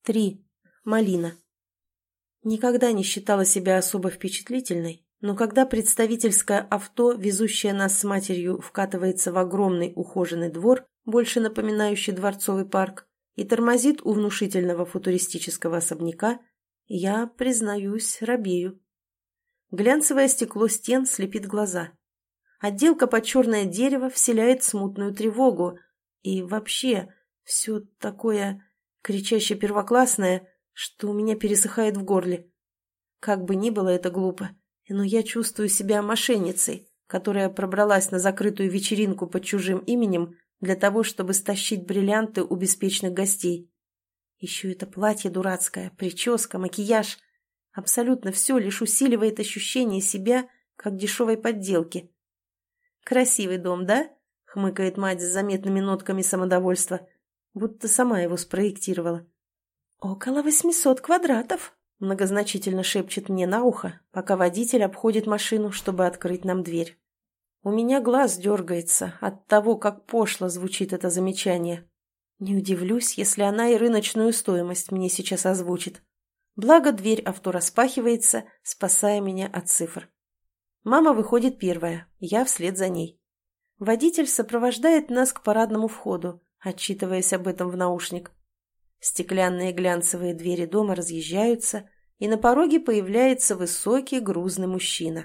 3. Малина. Никогда не считала себя особо впечатлительной, но когда представительское авто, везущее нас с матерью, вкатывается в огромный ухоженный двор, больше напоминающий дворцовый парк, и тормозит у внушительного футуристического особняка, я, признаюсь, робею. Глянцевое стекло стен слепит глаза. Отделка под черное дерево вселяет смутную тревогу. И вообще, все такое кричаще первоклассное, что у меня пересыхает в горле. Как бы ни было это глупо, но я чувствую себя мошенницей, которая пробралась на закрытую вечеринку под чужим именем для того, чтобы стащить бриллианты у беспечных гостей. Еще это платье дурацкое, прическа, макияж. Абсолютно все лишь усиливает ощущение себя, как дешевой подделки. «Красивый дом, да?» — хмыкает мать с заметными нотками самодовольства, будто сама его спроектировала. «Около 800 квадратов», — многозначительно шепчет мне на ухо, пока водитель обходит машину, чтобы открыть нам дверь. У меня глаз дергается от того, как пошло звучит это замечание. Не удивлюсь, если она и рыночную стоимость мне сейчас озвучит. Благо, дверь авто распахивается, спасая меня от цифр. Мама выходит первая, я вслед за ней. Водитель сопровождает нас к парадному входу, отчитываясь об этом в наушник. Стеклянные глянцевые двери дома разъезжаются, и на пороге появляется высокий грузный мужчина.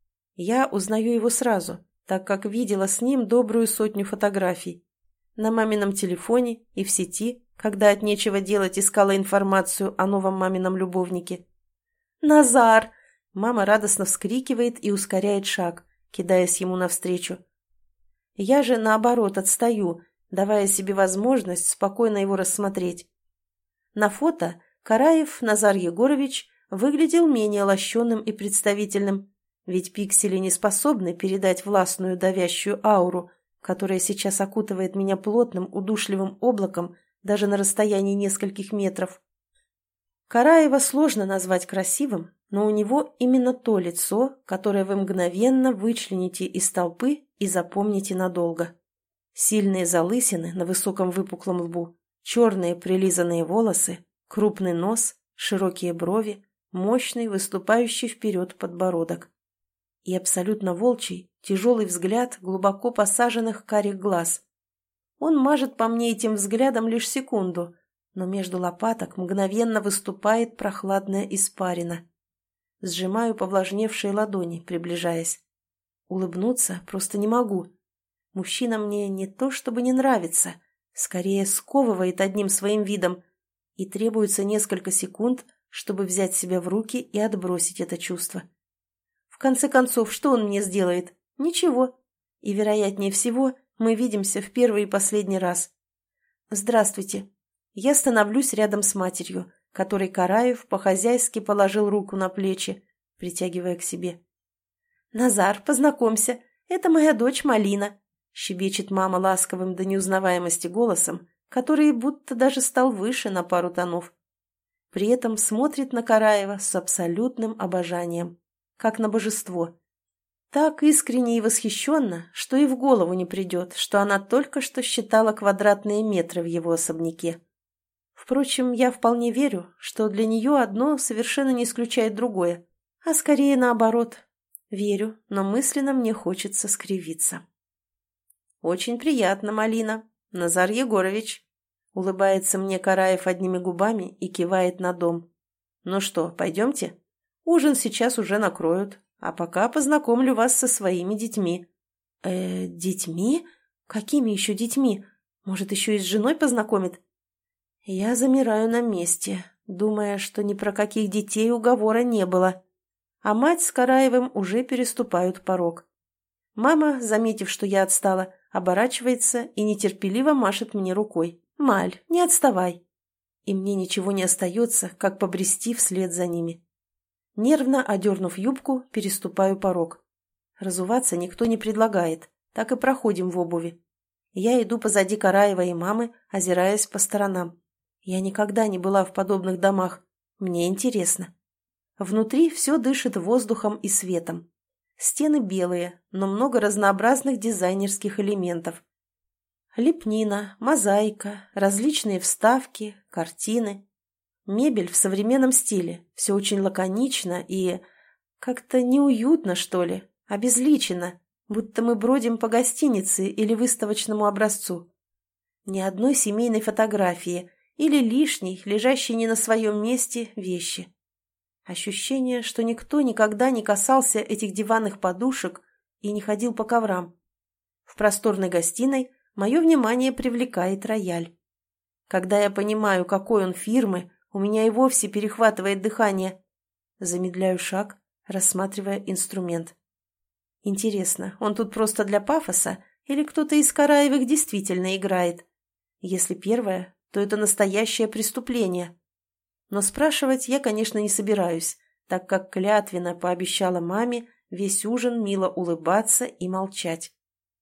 Я узнаю его сразу, так как видела с ним добрую сотню фотографий. На мамином телефоне и в сети, когда от нечего делать искала информацию о новом мамином любовнике. «Назар!» Мама радостно вскрикивает и ускоряет шаг, кидаясь ему навстречу. Я же, наоборот, отстаю, давая себе возможность спокойно его рассмотреть. На фото Караев Назар Егорович выглядел менее лощеным и представительным, ведь пиксели не способны передать властную давящую ауру, которая сейчас окутывает меня плотным удушливым облаком даже на расстоянии нескольких метров. Караева сложно назвать красивым, но у него именно то лицо, которое вы мгновенно вычлените из толпы и запомните надолго. Сильные залысины на высоком выпуклом лбу, черные прилизанные волосы, крупный нос, широкие брови, мощный выступающий вперед подбородок. И абсолютно волчий, тяжелый взгляд глубоко посаженных карих глаз. Он мажет по мне этим взглядом лишь секунду, но между лопаток мгновенно выступает прохладная испарина. Сжимаю повлажневшие ладони, приближаясь. Улыбнуться просто не могу. Мужчина мне не то чтобы не нравится, скорее сковывает одним своим видом, и требуется несколько секунд, чтобы взять себя в руки и отбросить это чувство. В конце концов, что он мне сделает? Ничего. И, вероятнее всего, мы видимся в первый и последний раз. Здравствуйте. Я становлюсь рядом с матерью, которой Караев по-хозяйски положил руку на плечи, притягивая к себе. «Назар, познакомься, это моя дочь Малина», — щебечет мама ласковым до неузнаваемости голосом, который будто даже стал выше на пару тонов. При этом смотрит на Караева с абсолютным обожанием, как на божество. Так искренне и восхищенно, что и в голову не придет, что она только что считала квадратные метры в его особняке. Впрочем, я вполне верю, что для нее одно совершенно не исключает другое, а скорее наоборот. Верю, но мысленно мне хочется скривиться. «Очень приятно, Малина. Назар Егорович», — улыбается мне Караев одними губами и кивает на дом. «Ну что, пойдемте? Ужин сейчас уже накроют, а пока познакомлю вас со своими детьми». Детьми? Какими еще детьми? Может, еще и с женой познакомит?» Я замираю на месте, думая, что ни про каких детей уговора не было. А мать с Караевым уже переступают порог. Мама, заметив, что я отстала, оборачивается и нетерпеливо машет мне рукой. «Маль, не отставай!» И мне ничего не остается, как побрести вслед за ними. Нервно одернув юбку, переступаю порог. Разуваться никто не предлагает, так и проходим в обуви. Я иду позади Караева и мамы, озираясь по сторонам. Я никогда не была в подобных домах. Мне интересно. Внутри все дышит воздухом и светом. Стены белые, но много разнообразных дизайнерских элементов. Лепнина, мозаика, различные вставки, картины. Мебель в современном стиле, все очень лаконично и как-то неуютно, что ли, обезличенно, будто мы бродим по гостинице или выставочному образцу. Ни одной семейной фотографии или лишней, лежащей не на своем месте, вещи. Ощущение, что никто никогда не касался этих диванных подушек и не ходил по коврам. В просторной гостиной мое внимание привлекает рояль. Когда я понимаю, какой он фирмы, у меня и вовсе перехватывает дыхание. Замедляю шаг, рассматривая инструмент. Интересно, он тут просто для пафоса или кто-то из Караевых действительно играет? Если первое, то это настоящее преступление. Но спрашивать я, конечно, не собираюсь, так как клятвенно пообещала маме весь ужин мило улыбаться и молчать.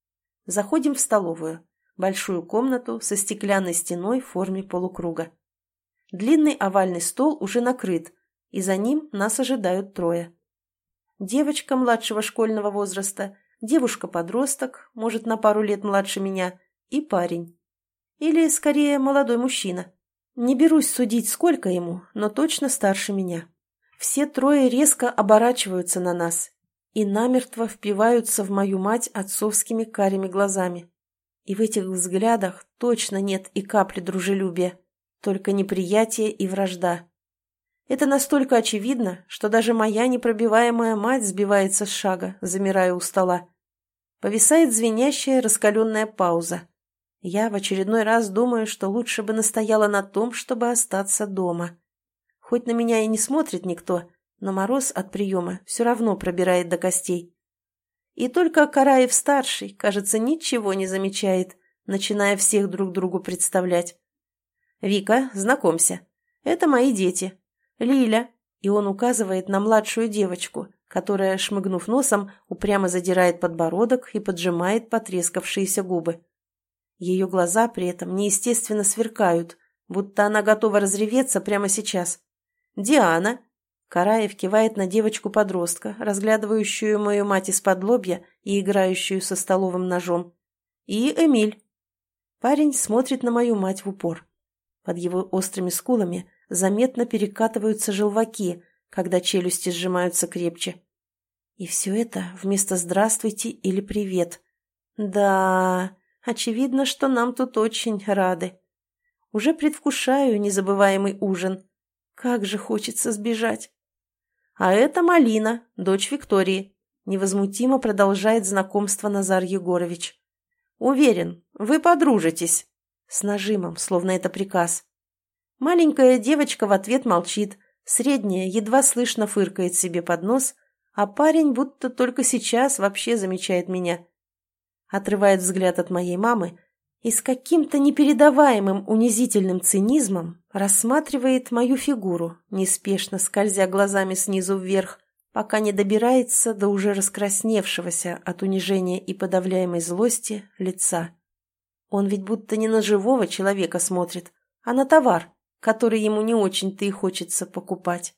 Заходим в столовую, большую комнату со стеклянной стеной в форме полукруга. Длинный овальный стол уже накрыт, и за ним нас ожидают трое. Девочка младшего школьного возраста, девушка-подросток, может, на пару лет младше меня, и парень. Или, скорее, молодой мужчина. Не берусь судить, сколько ему, но точно старше меня. Все трое резко оборачиваются на нас и намертво впиваются в мою мать отцовскими карими глазами. И в этих взглядах точно нет и капли дружелюбия, только неприятие и вражда. Это настолько очевидно, что даже моя непробиваемая мать сбивается с шага, замирая у стола. Повисает звенящая раскаленная пауза. Я в очередной раз думаю, что лучше бы настояла на том, чтобы остаться дома. Хоть на меня и не смотрит никто, но мороз от приема все равно пробирает до костей. И только Караев-старший, кажется, ничего не замечает, начиная всех друг другу представлять. «Вика, знакомься, это мои дети. Лиля», и он указывает на младшую девочку, которая, шмыгнув носом, упрямо задирает подбородок и поджимает потрескавшиеся губы. Ее глаза при этом неестественно сверкают, будто она готова разреветься прямо сейчас. «Диана», Караев кивает на девочку-подростка, разглядывающую мою мать из-под лобья и играющую со столовым ножом. «И Эмиль». Парень смотрит на мою мать в упор. Под его острыми скулами заметно перекатываются желваки, когда челюсти сжимаются крепче. И все это вместо «здравствуйте» или «привет». Да, очевидно, что нам тут очень рады. Уже предвкушаю незабываемый ужин. Как же хочется сбежать. А это Малина, дочь Виктории. Невозмутимо продолжает знакомство Назар Егорович. Уверен, вы подружитесь. С нажимом, словно это приказ. Маленькая девочка в ответ молчит, средняя едва слышно фыркает себе под нос, а парень будто только сейчас вообще замечает меня. Отрывает взгляд от моей мамы и с каким-то непередаваемым унизительным цинизмом рассматривает мою фигуру, неспешно скользя глазами снизу вверх, пока не добирается до уже раскрасневшегося от унижения и подавляемой злости лица. Он ведь будто не на живого человека смотрит, а на товар, который ему не очень-то и хочется покупать.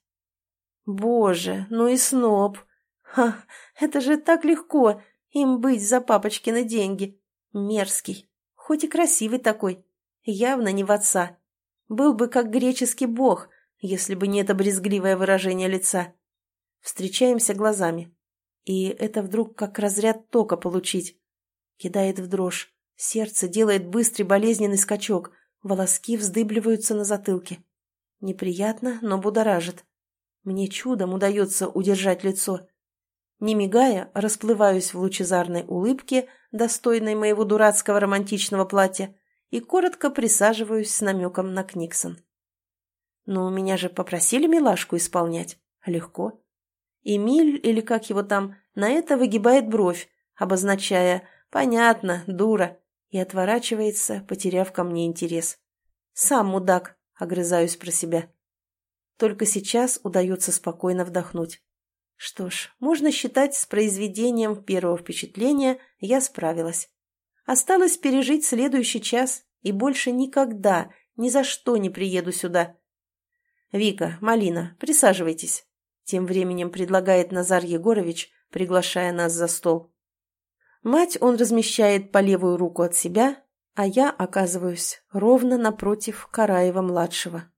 Боже, ну и сноб! Ха, это же так легко им быть за папочкины деньги. Мерзкий. Хоть и красивый такой, явно не в отца. Был бы как греческий бог, если бы не это брезгливое выражение лица. Встречаемся глазами. И это вдруг как разряд тока получить. Кидает в дрожь. Сердце делает быстрый болезненный скачок. Волоски вздыбливаются на затылке. Неприятно, но будоражит. Мне чудом удается удержать лицо. Не мигая, расплываюсь в лучезарной улыбке, достойной моего дурацкого романтичного платья, и коротко присаживаюсь с намеком на Книксон. Но меня же попросили милашку исполнять. Легко. Эмиль, или как его там, на это выгибает бровь, обозначая «понятно, дура», и отворачивается, потеряв ко мне интерес. «Сам мудак», — огрызаюсь про себя. Только сейчас удается спокойно вдохнуть. Что ж, можно считать, с произведением первого впечатления я справилась. Осталось пережить следующий час и больше никогда, ни за что не приеду сюда. «Вика, Малина, присаживайтесь», — тем временем предлагает Назар Егорович, приглашая нас за стол. Мать он размещает по левую руку от себя, а я оказываюсь ровно напротив Караева-младшего.